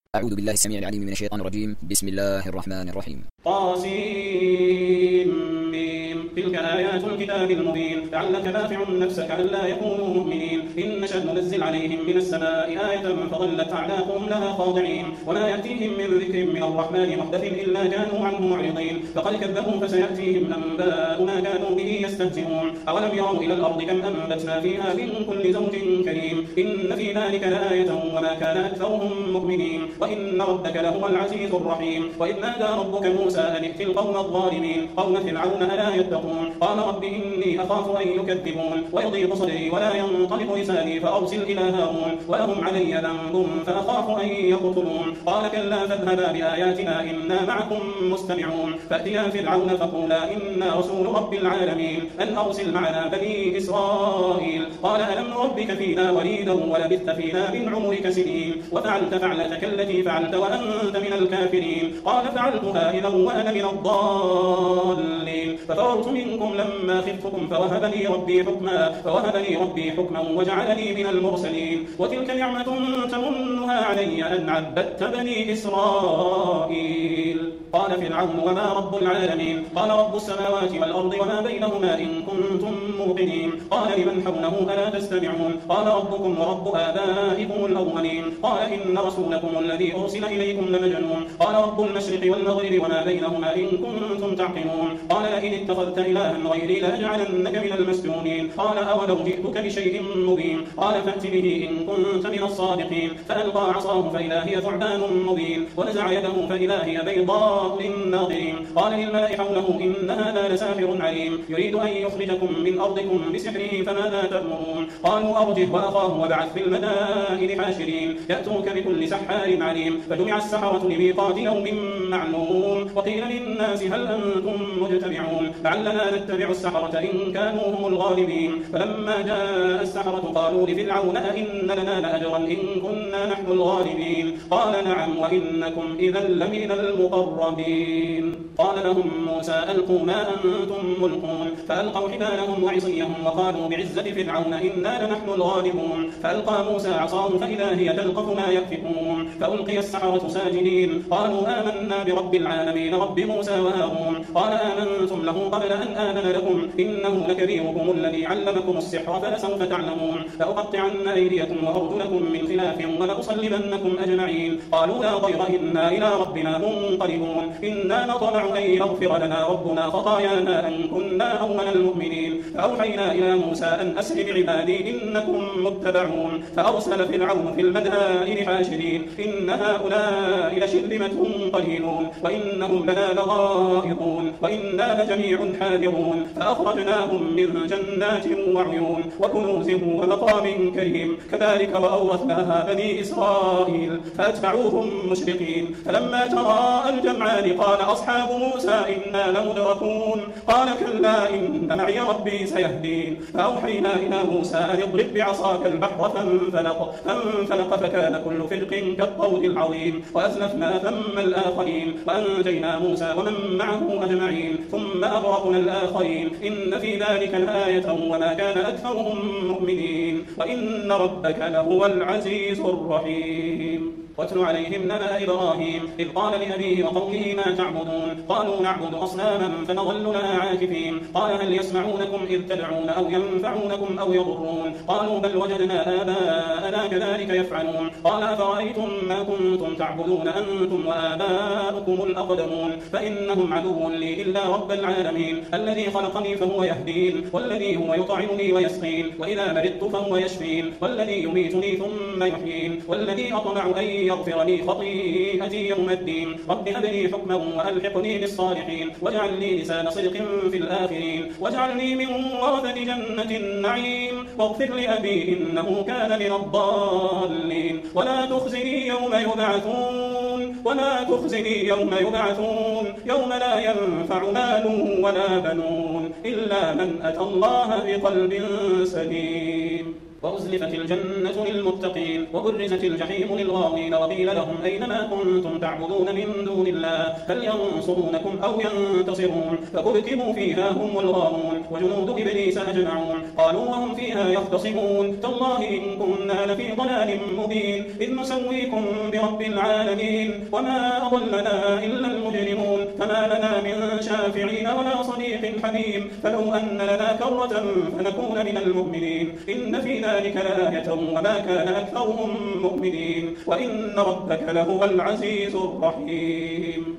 أعوذ بالله السميع العليم من الشيطان الرجيم. بسم الله الرحمن الرحيم. طاسيم. تلك آيات الكتاب المبين لعلك باخع نفسك ألا يكونوا مؤمنين إن نشأ ننزل عليهم من السماء آية فظلت أعناقهم لها خاضعين وما يأتيهم من ذكر من الرحمن محدث إلا كانوا عنه معرضين فقد كذبوا فسيأتيهم أنباء ما كانوا به يستهزئون أولم يروا إلى الأرض كم أنبتنا فيها من كل زوج كريم إن في ذلك لآية وما كان أكثرهم مؤمنين وإن ربك لهو العزيز الرحيم وإذ نادى ربك موسى أن ائت القوم الظالمين قوم فرعون ألا يتقون قال رب إني أخاف أن يكذبون ويضيق صدري ولا ينطلق لساني فأرسل إلى هارون ولهم علي ذنب فأخاف أن يقتلون قال كلا فاذهبا بآياتنا إنا معكم مستمعون فأتيا فرعون فقولا إنا رسول رب العالمين أن أرسل معنا بني إسرائيل قال ألم نربك فينا وليدا ولبثت فينا من عمرك سنين وفعلت فعلتك التي فعلت وأنت من الكافرين قال فعلتها إذا وأنا من الضالين ففررت منكم لما خفتكم فوهب لي ربي حكما وجعلني من المرسلين وتلك نعمة تمنها علي أن عبدت بني إسرائيل قال فرعون وما رب العالمين قال رب السماوات والأرض وما بينهما إن كنتم موقنين قال لمن حوله ألا تستمعون قال ربكم ورب آبائكم الأولين قال إن رسولكم الذي أرسل إليكم لمجنون قال رب المشرق والمغرب وما بينهما إن كنتم تعقلون قال لئن اتخذت إلها غيري لأجعلنك من المسجونين قال أولو جئتك بشيء مبين قال فأت به إن كنت من الصادقين فألقى عصاه فإذا هي ثعبان مبين ونزع يده فإذا هي بيضاء للناظرين قال للملأ حوله إن هذا لساحر عليم يريد أن يخرجكم من أرضكم بسحره فماذا تأمرون قالوا أرجه وأخاه وابعث في المدائن حاشرين يأتوك بكل سحار عليم فجمع السحرة لميقات يوم معلوم وقيل للناس هل أنتم مجتمعون لعلنا نتبع السحرة إن كانوا هم الغالبين فلما جاء السحرة قالوا لفرعون أئن لنا لأجرا إن كنا نحن الغالبين قال نعم وإنكم إذا لمن المقربين قال لهم موسى ألقوا ما أنتم ملقون فألقوا حبالهم وعصيهم وقالوا بعزة فرعون إنا لنحن الغالبون فألقى موسى عصاه فإذا هي تلقف ما يأفكون فألقي السحرة ساجدين قالوا آمنا برب العالمين رب موسى وهارون قال آمنتم له قبل أن آذن لكم إنه لكبيركم الذي علمكم السحر فلسوف تعلمون لأقطعن أيديكم وأرجلكم من خلاف ولأصلبنكم أجمعين قالوا لا ضير إنا إلى ربنا منقلبون إنا نطمع أن يغفر لنا ربنا خطايانا أن كنا أول المؤمنين فأوحينا إلى موسى أن أسر بعبادي إنكم متبعون فأرسل فرعون في المدائن حاشرين إن هؤلاء لشرذمة قليلون وإنهم لنا لغائظون وإنا لجميع حاذرون فأخرجناهم من جنات وعيون وكنوز ومقام كريم كذلك وأورثناها بني إسرائيل فأتبعوهم مشرقين فلما تراءى الجمعان قال أصحاب موسى إنا لمدركون قال كلا إن معي ربي سيهدين فأوحينا إلى موسى أن اضرب بعصاك البحر فانفلق فكان كل فرق كالطود العظيم وأزلفنا ثم الآخرين وأنجينا موسى ومن معه أجمعين ثم أغرقنا الآخرين إن في ذلك لآية وما كان أكثرهم مؤمنين وإن ربك لهو العزيز الرحيم واتل عليهم نبأ إبراهيم إذ قال لأبيه وقومه ما تعبدون قالوا نعبد أصناما فنظل لها عاكفين قال هل يسمعونكم إذ تدعون أو ينفعونكم أو يضرون قالوا بل وجدنا آباءنا كذلك يفعلون قال أفرأيتم ما كنتم تعبدون أنتم وآباؤكم الأقدمون فإنهم عدو لي إلا رب العالمين الذي خلقني فهو يهدين والذي هو يطعمني ويسقين وإذا مرضت فهو يشفين والذي يميتني ثم يحيين والذي أطمع أن يغفر لي خطيئتي يوم الدين رب هب لي حكما وألحقني بالصالحين واجعل لي لسان صدق في الآخرين واجعلني من ورثة جنة النعيم واغفر لأبي إنه كان من الضالين ولا تخزني يوم يبعثون يوم لا ينفع مال ولا بنون إلا من أتى الله بقلب سليم وأزلفت الجنة للمتقين وبرزت الجحيم للغاوين وقيل لهم أين ما كنتم تعبدون من دون الله هل ينصرونكم أو ينتصرون فكبكبوا فيها هم والغاوون وجنود إبليس أجمعون قالوا وهم فيها يختصمون تالله إن كنا لفي ضلال مبين إذ نسويكم برب العالمين وما أضلنا إلا المجرمون فما لنا من شافعين ولا صديق حميم فلو أن لنا كرة فنكون من المؤمنين إن في ذلك لآية وما كان أكثرهم مؤمنين وإن ربك لهو العزيز الرحيم.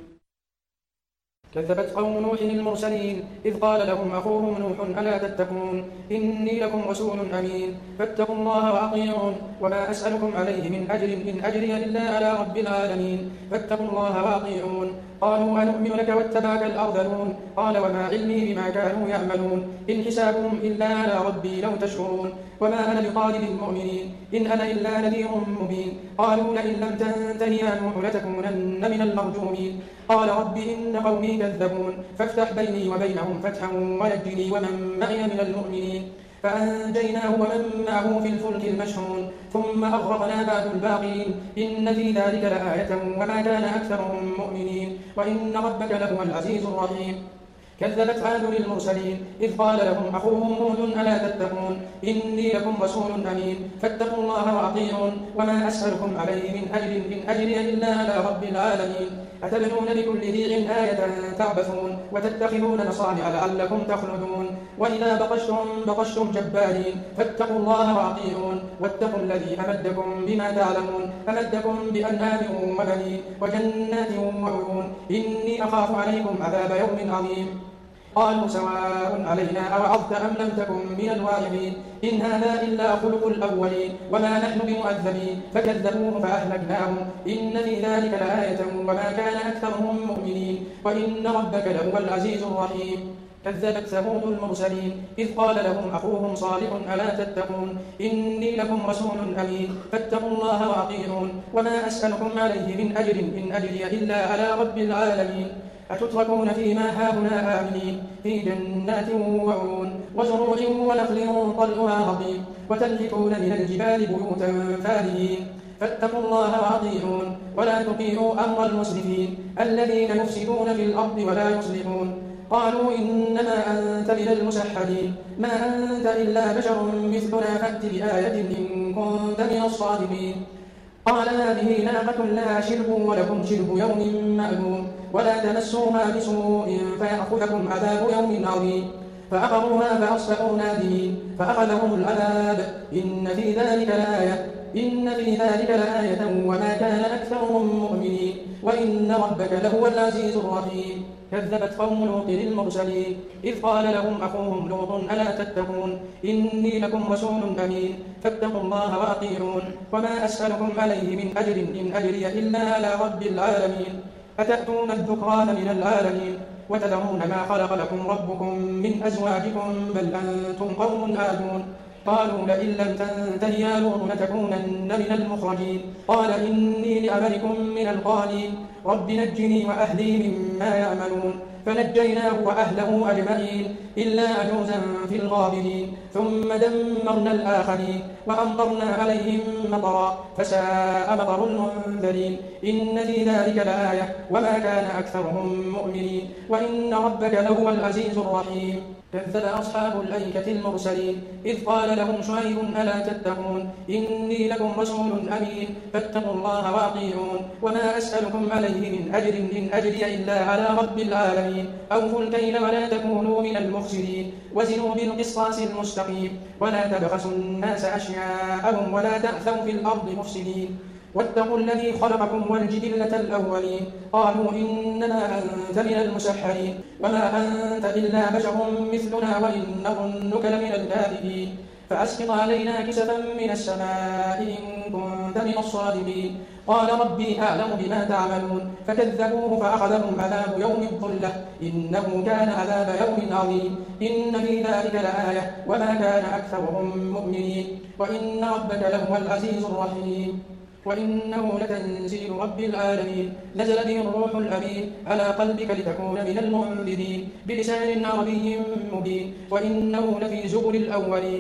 كذبت قوم نوح المرسلين إذ قال لهم أخوهم نوح ألا تتقون إني لكم رسول أمين فاتقوا الله وأطيعون وما أسألكم عليه من أجر إن أجري إلا على رب العالمين فاتقوا الله وأطيعون قالوا أنؤمن لك واتبعك الأرذلون قال وما علمي بما كانوا يعملون إن حسابهم إلا على ربي لو تشكرون وما أنا بطارد المؤمنين إن أنا إلا نذير مبين قالوا لئن لم تنته يا نوح لتكونن من المرجومين قال رب إن قومي كذبون فافتح بيني وبينهم فتحا ونجني ومن معي من المؤمنين فأنجيناه ومن معه في الفلك المشحون ثم أغرقنا بعد الباقين إن في ذلك لآية وما كان أكثرهم مؤمنين وإن ربك لهو العزيز الرحيم. كذبت عاد للمرسلين إذ قال لهم أخوهم هود ألا تتقون إني لكم رسول أمين فاتقوا الله وأطيعون وما أسألكم عليه من أجر إن أجري إلا على رب العالمين أتبنون بكل ريع آية تعبثون وتتخذون مصانع لعلكم تخلدون وإذا بطشتم جبارين فاتقوا الله وأطيعون واتقوا الذي أمدكم بما تعلمون أمدكم بأنعام وبنين وجنات وعيون إني أخاف عليكم عذاب يوم عظيم قالوا سواء علينا أوعظت أم لم تكن من الواعظين إن هذا إلا خلق الأولين وما نحن بمعذبين فكذبوه فأهلكناهم إن في ذلك لآية وما كان أكثرهم مؤمنين وإن ربك لهو العزيز الرحيم. كذبت ثمود المرسلين إذ قال لهم أخوهم صالح ألا تتقون إني لكم رسول أمين فاتقوا الله وأطيعون وما أسألكم عليه من أجر إن أجري إلا على رب العالمين أتتركون فيما هاهنا آمنين في جنات وعيون وزروع ونخل طلعها هضيم وتنحتون من الجبال بيوتا فارهين فاتقوا الله وأطيعون ولا تطيعوا أمر المسرفين الذين يفسدون في الأرض ولا يصلحون قالوا إنما أنت من المسحرين ما أنت إلا بشر مثلنا فأت بآية إن كنت من الصادقين قال هذه ناقة لها شرب ولكم شرب يوم معلوم ولا تمسوها بسوء فيأخذكم عذاب يوم عظيم فعقروها فأصبحوا نادمين فأخذهم العذاب إن في ذلك لآية وما كان أكثرهم مؤمنين وإن ربك لهو العزيز الرحيم. كذبت قوم لوط المرسلين إذ قال لهم أخوهم لوط ألا تتقون إني لكم رسول أمين فاتقوا الله وأطيعون وما أسألكم عليه من أجر إن أجري إلا على رب العالمين أتأتون الذكران من العالمين وتذرون ما خلق لكم ربكم من أزواجكم بل أنتم قوم عادون قالوا لئن لم تنته يا لوط لتكونن من المخرجين قال إني لعملكم من القالين رب نجني وأهلي مما يعملون فنجيناه وأهله أجمعين إلا عجوزا في الغابرين ثم دمرنا الآخرين وأمطرنا عليهم مطرا فساء مطر المنذرين إن في ذلك لآية وما كان أكثرهم مؤمنين وإن ربك لهو العزيز الرحيم. كذب أصحاب الأيكة المرسلين إذ قال لهم شعيب ألا تتقون إني لكم رسول أمين فاتقوا الله وأطيعون وما أسألكم عليه من أجر إن أجري إلا على رب العالمين أوفوا الكيل ولا تكونوا من المخسرين وزنوا بالقسطاس المستقيم ولا تبخسوا الناس أشياءهم ولا تأثوا في الأرض مفسدين واتقوا الذي خلقكم والجبلة الأولين قالوا إنما أنت من المسحرين وما أنت إلا بشر مثلنا وإن نظنك لمن الكاذبين فأسقط علينا كسفا من السماء إن كنت من الصادقين قال ربي أعلم بما تعملون فكذبوه فأخذهم عذاب يوم الظلة إنه كان عذاب يوم عظيم إن في ذلك لآية وما كان أكثرهم مؤمنين وإن ربك لهو العزيز الرحيم. وإنه لتنزيل رب العالمين نزل به الروح الأمين على قلبك لتكون من المنذرين بلسان عربي مبين وإنه لفي زبر الأولين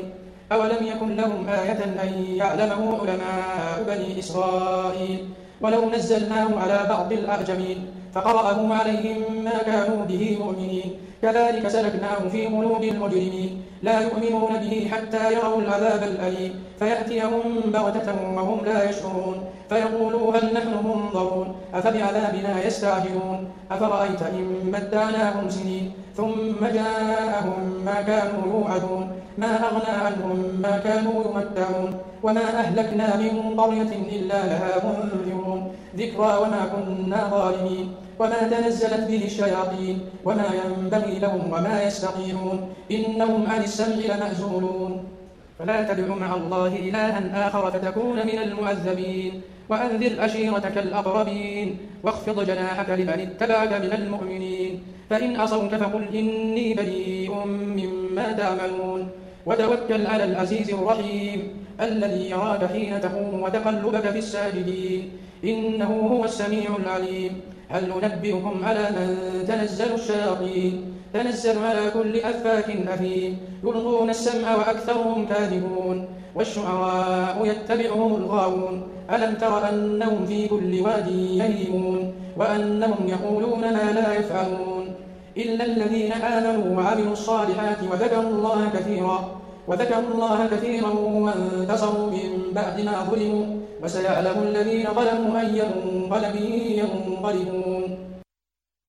أولم يكن لهم آية أن يعلمه علماء بني إسرائيل ولو نزلناه على بعض الأعجمين فقرأه عليهم ما كانوا به مؤمنين كذلك سلكناه في قلوب المجرمين لا يؤمنون به حتى يروا العذاب الأليم فيأتيهم بغتة وهم لا يشعرون فيقولوا هل نحن منظرون أفبعذابنا يستعجلون أفرأيت إن متعناهم سنين ثم جاءهم ما كانوا يوعدون ما أغنى عنهم ما كانوا يمتعون وما أهلكنا من قرية إلا لها منذرون ذكرى وما كنا ظالمين وما تنزلت به الشياطين وما ينبغي لهم وما يستطيعون إنهم عن السمع لمعزولون فلا تدع مع الله إلها آخر فتكون من المعذبين وأنذر أشيرتك الأقربين واخفض جناحك لمن اتبعك من المؤمنين فإن عصوك فقل إني بريء مما تعملون وتوكل على العزيز الرحيم الذي يراك حين تقوم وتقلبك في الساجدين إنه هو السميع العليم هل ننبئكم على من تنزل الشياطين تنزل على كل أفاك أثيم يلقون السمع وأكثرهم كاذبون والشعراء يتبعهم الغاوون ألم تر أنهم في كل واد يهيمون وأنهم يقولون ما لا يفعلون إلا الذين آمنوا وعملوا الصالحات وذكروا الله كثيرا وانتصروا من بعد ما ظلموا وسيعلم الذين ظلموا أي منقلب ينقلبون